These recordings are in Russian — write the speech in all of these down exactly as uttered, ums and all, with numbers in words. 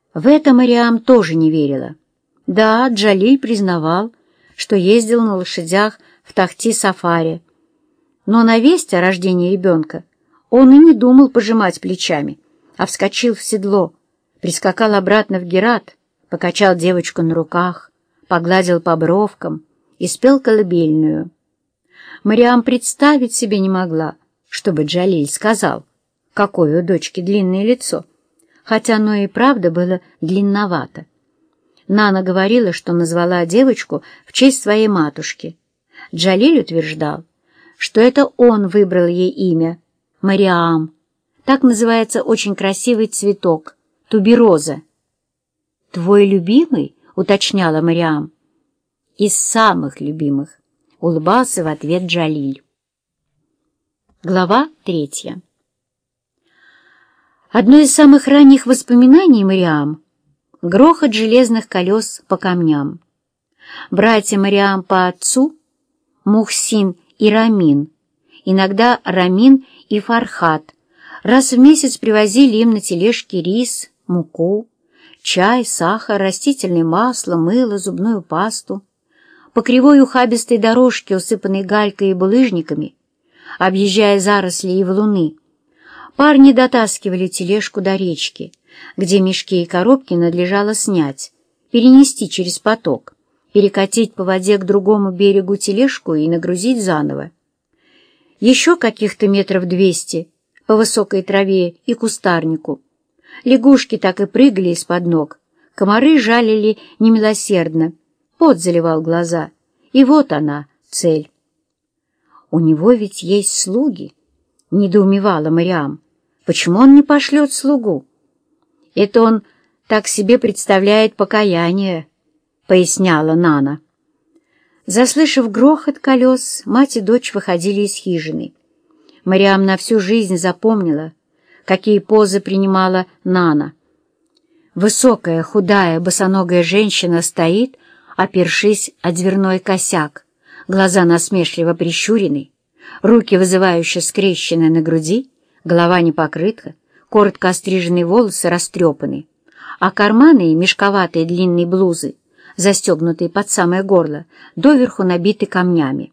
В это Мариам тоже не верила. Да, Джалиль признавал, что ездил на лошадях в Тахти-Сафари, но на весть о рождении ребенка он и не думал пожимать плечами, а вскочил в седло, прискакал обратно в Герат, покачал девочку на руках, погладил по бровкам и спел колыбельную. Мариам представить себе не могла, чтобы Джалиль сказал, какое у дочки длинное лицо, хотя оно и правда было длинновато. Нана говорила, что назвала девочку в честь своей матушки. Джалиль утверждал, что это он выбрал ей имя — Мариам. Так называется очень красивый цветок — тубероза. «Твой любимый?» — уточняла Мариам. «Из самых любимых», — улыбался в ответ Джалиль. Глава третья. Одно из самых ранних воспоминаний Мариам — грохот железных колес по камням. Братья Мариам по отцу — Мухсин и Рамин, иногда Рамин и Фархат, раз в месяц привозили им на тележке рис, муку, чай, сахар, растительное масло, мыло, зубную пасту. По кривой ухабистой дорожке, усыпанной галькой и булыжниками, объезжая заросли и валуны, парни дотаскивали тележку до речки, где мешки и коробки надлежало снять, перенести через поток, перекатить по воде к другому берегу тележку и нагрузить заново. Еще каких-то метров двести по высокой траве и кустарнику. Лягушки так и прыгали из-под ног, комары жалили немилосердно, пот заливал глаза, и вот она, цель. «У него ведь есть слуги», — недоумевала Мариам. «Почему он не пошлет слугу?» «Это он так себе представляет покаяние», — поясняла Нана. Заслышав грохот колес, мать и дочь выходили из хижины. Мариам на всю жизнь запомнила, какие позы принимала Нана. Высокая, худая, босоногая женщина стоит, опершись о дверной косяк, глаза насмешливо прищурены, руки вызывающе скрещены на груди, голова не покрыта, коротко остриженные волосы растрепаны, а карманы и мешковатые длинные блузы, застегнутые под самое горло, доверху набиты камнями.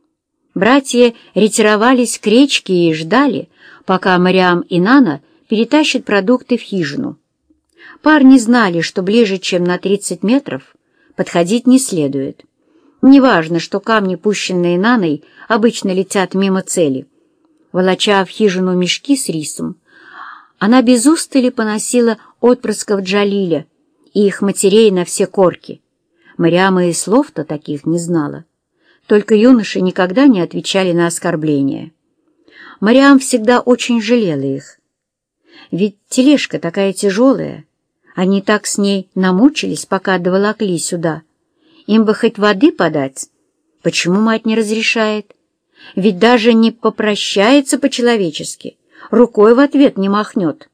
Братья ретировались к речке и ждали, пока Мариам и Нана перетащат продукты в хижину. Парни знали, что ближе, чем на тридцать метров, подходить не следует. Неважно, что камни, пущенные Наной, обычно летят мимо цели. Волоча в хижину мешки с рисом, она без устали поносила отпрысков Джалиля и их матерей на все корки. Мариам и слов-то таких не знала. Только юноши никогда не отвечали на оскорбления. Мариам всегда очень жалела их. Ведь тележка такая тяжелая, они так с ней намучились, пока доволокли сюда. Им бы хоть воды подать. Почему мать не разрешает? Ведь даже не попрощается по-человечески, рукой в ответ не махнет.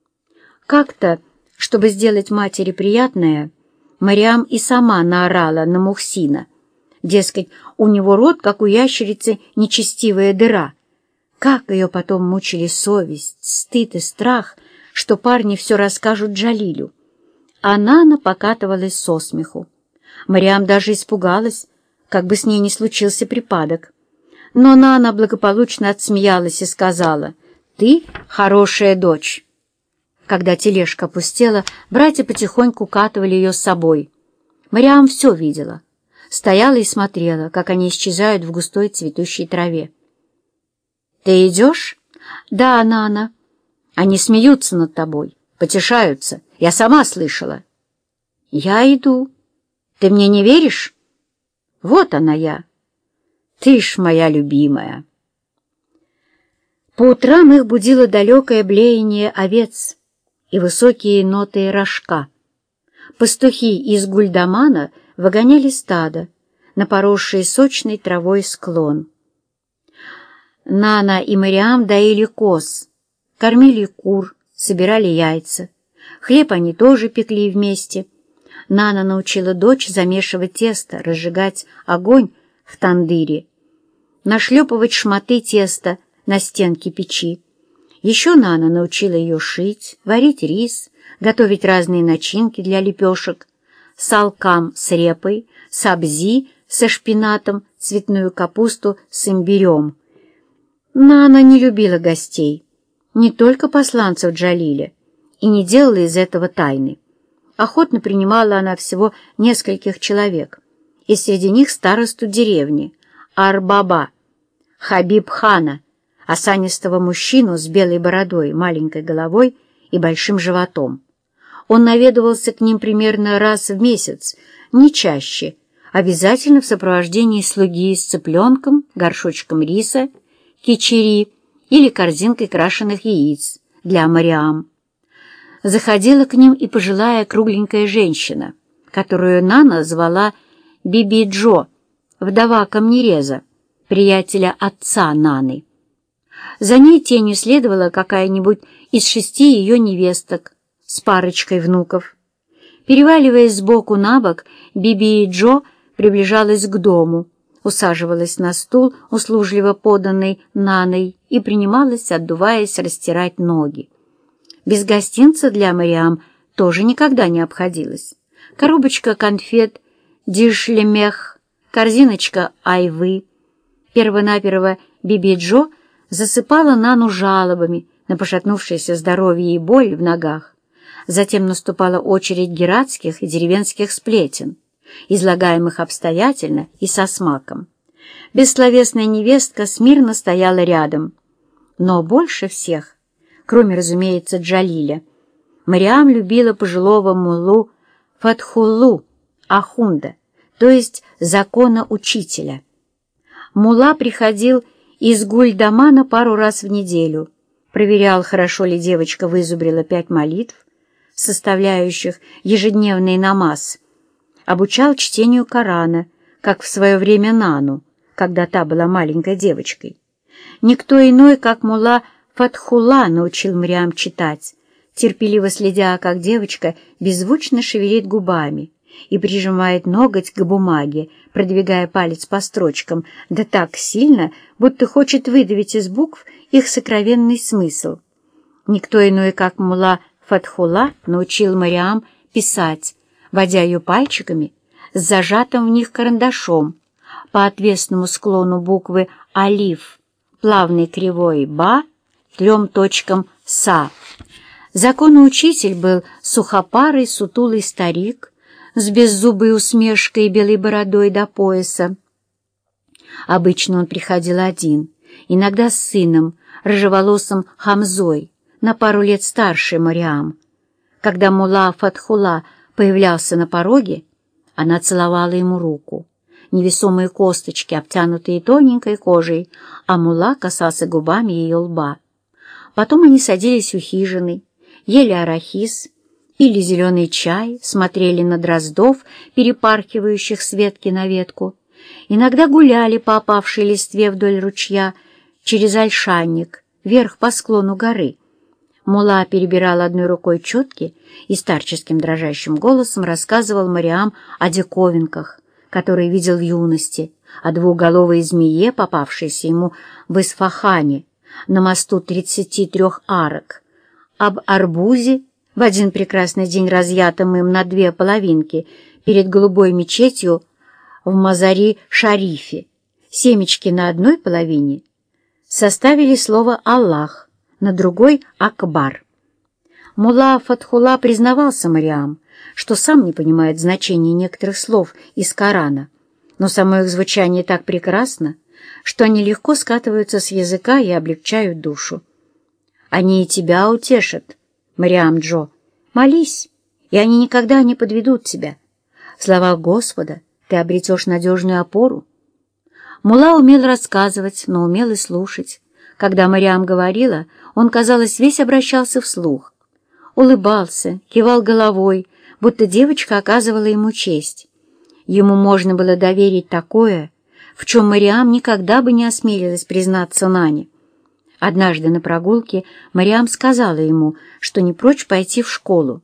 Как-то, чтобы сделать матери приятное, Мариам и сама наорала на Мухсина. Дескать, у него рот, как у ящерицы, нечестивая дыра. Как ее потом мучили совесть, стыд и страх, что парни все расскажут Джалилю. А Нана покатывалась со смеху. Мариам даже испугалась, как бы с ней не случился припадок. Но Нана благополучно отсмеялась и сказала: «Ты хорошая дочь». Когда тележка опустела, братья потихоньку укатывали ее с собой. Мариам все видела. Стояла и смотрела, как они исчезают в густой цветущей траве. «Ты идешь?» «Да, Нана. Они смеются над тобой, потешаются. Я сама слышала». «Я иду. Ты мне не веришь?» «Вот она я. Ты ж моя любимая». По утрам их будило далекое блеяние овец и высокие ноты рожка. Пастухи из Гульдамана выгоняли стадо на поросший сочной травой склон. Нана и Мариам доили коз, кормили кур, собирали яйца. Хлеб они тоже пекли вместе. Нана научила дочь замешивать тесто, разжигать огонь в тандыре, нашлепывать шматы теста на стенке печи. Еще Нана научила ее шить, варить рис, готовить разные начинки для лепешек, салкам с репой, сабзи со шпинатом, цветную капусту с имбирем. Нана не любила гостей, не только посланцев Джалиля, и не делала из этого тайны. Охотно принимала она всего нескольких человек, и среди них старосту деревни, Арбаба, Хабиб-хана, осанистого мужчину с белой бородой, маленькой головой и большим животом. Он наведывался к ним примерно раз в месяц, не чаще, обязательно в сопровождении слуги с цыпленком, горшочком риса, кичери или корзинкой крашеных яиц для Мариам. Заходила к ним и пожилая кругленькая женщина, которую Нана звала Биби-Джо, вдова камнереза, приятеля отца Наны. За ней тенью следовала какая-нибудь из шести ее невесток с парочкой внуков. Переваливаясь сбоку на бок, Биби-Джо приближалась к дому, усаживалась на стул, услужливо поданный Наной, и принималась, отдуваясь, растирать ноги. Без гостинца для Мариам тоже никогда не обходилось. Коробочка конфет «Дишлемех», корзиночка айвы. Первонаперво Биби-Джо засыпала Нану жалобами на пошатнувшееся здоровье и боль в ногах. Затем наступала очередь гератских и деревенских сплетен, излагаемых обстоятельно и со смаком. Бессловесная невестка смирно стояла рядом. Но больше всех, кроме, разумеется, Джалиля, Мариам любила пожилого муллу Фатхуллу Ахунда, то есть закона-учителя. Мулла приходил из Гульдамана пару раз в неделю, проверял, хорошо ли девочка вызубрила пять молитв, составляющих ежедневный намаз, обучал чтению Корана, как в свое время Нану, когда та была маленькой девочкой. Никто иной, как мулла Фатхулла, научил Мариам читать, терпеливо следя, как девочка беззвучно шевелит губами и прижимает ноготь к бумаге, продвигая палец по строчкам, да так сильно, будто хочет выдавить из букв их сокровенный смысл. Никто иной, как мулла Фатхулла, научил Мариам писать, водя ее пальчиками с зажатым в них карандашом по отвесному склону буквы «Алиф», плавной кривой «Ба», трем точкам «Са». Законоучитель был сухопарый, сутулый старик с беззубой усмешкой и белой бородой до пояса. Обычно он приходил один, иногда с сыном, рыжеволосым Хамзой, на пару лет старше Мариам. Когда мулла Фатхулла появлялся на пороге, она целовала ему руку. Невесомые косточки, обтянутые тоненькой кожей, а мулла касался губами ее лба. Потом они садились у хижины, ели арахис, пили зеленый чай, смотрели на дроздов, перепархивающих с ветки на ветку, иногда гуляли по опавшей листве вдоль ручья через ольшанник, вверх по склону горы. Мулла перебирал одной рукой четки и старческим дрожащим голосом рассказывал Мариам о диковинках, которые видел в юности, о двухголовой змее, попавшейся ему в Исфахане на мосту тридцати трех арок, об арбузе, в один прекрасный день разъятом им на две половинки перед голубой мечетью в Мазари-Шарифе. Семечки на одной половине составили слово «Аллах», на другой — «Акбар». Мулла Фатхулла признавался Мариам, что сам не понимает значения некоторых слов из Корана, но само их звучание так прекрасно, что они легко скатываются с языка и облегчают душу. «Они и тебя утешат, Мариам-Джо. Молись, и они никогда не подведут тебя. В словах Господа ты обретешь надежную опору». Мулла умел рассказывать, но умел и слушать. Когда Мариам говорила, он, казалось, весь обращался вслух. Улыбался, кивал головой, будто девочка оказывала ему честь. Ему можно было доверить такое, в чем Мариам никогда бы не осмелилась признаться Нане. Однажды на прогулке Мариам сказала ему, что не прочь пойти в школу.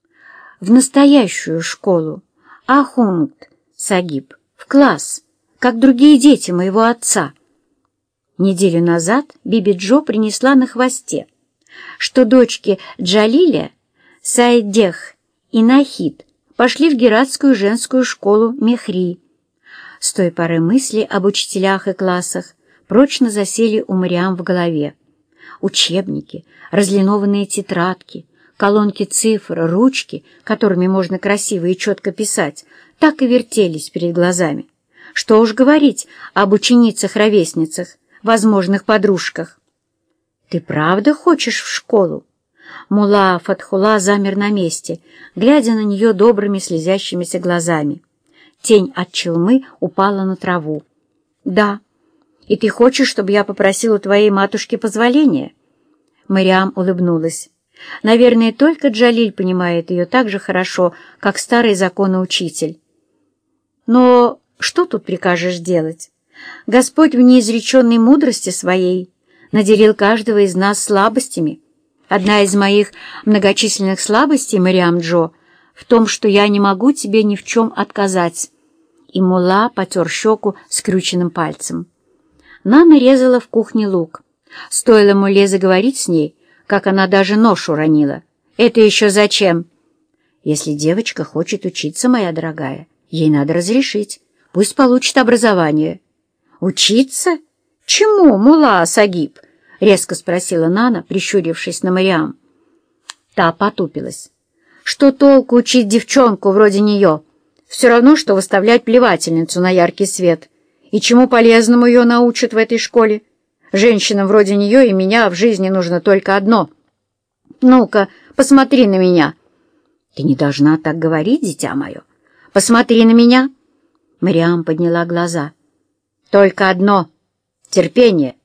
В настоящую школу, Ахунд Сагиб, в класс, как другие дети моего отца. Неделю назад Биби-Джо принесла на хвосте, что дочки Джалиля Сайдех и Нахид пошли в Гератскую женскую школу Мехри. С той поры мысли об учителях и классах прочно засели у Мариам в голове. Учебники, разлинованные тетрадки, колонки цифр, ручки, которыми можно красиво и четко писать, так и вертелись перед глазами. Что уж говорить об ученицах-ровесницах, возможных подружках. «Ты правда хочешь в школу?» Мулла Фатхулла замер на месте, глядя на нее добрыми слезящимися глазами. Тень от челмы упала на траву. «Да. И ты хочешь, чтобы я попросил у твоей матушки позволения?» Мариам улыбнулась. Наверное, только Джалиль понимает ее так же хорошо, как старый законоучитель. «Но что тут прикажешь делать? Господь в неизреченной мудрости своей наделил каждого из нас слабостями. Одна из моих многочисленных слабостей, Мариам Джо, в том, что я не могу тебе ни в чем отказать». И мулла потер щеку скрюченным пальцем. Нана резала в кухне лук. Стоило мулле заговорить с ней, как она даже нож уронила. «Это еще зачем?» «Если девочка хочет учиться, моя дорогая, ей надо разрешить. Пусть получит образование». «Учиться? Чему, мулла Сагиб?» — резко спросила Нана, прищурившись на Мариам. Та потупилась. «Что толку учить девчонку вроде нее? Все равно, что выставлять плевательницу на яркий свет. И чему полезному ее научат в этой школе? Женщинам вроде нее и меня в жизни нужно только одно. Ну-ка, посмотри на меня». «Ты не должна так говорить, дитя мое. Посмотри на меня». Мариам подняла глаза. «Только одно — терпение.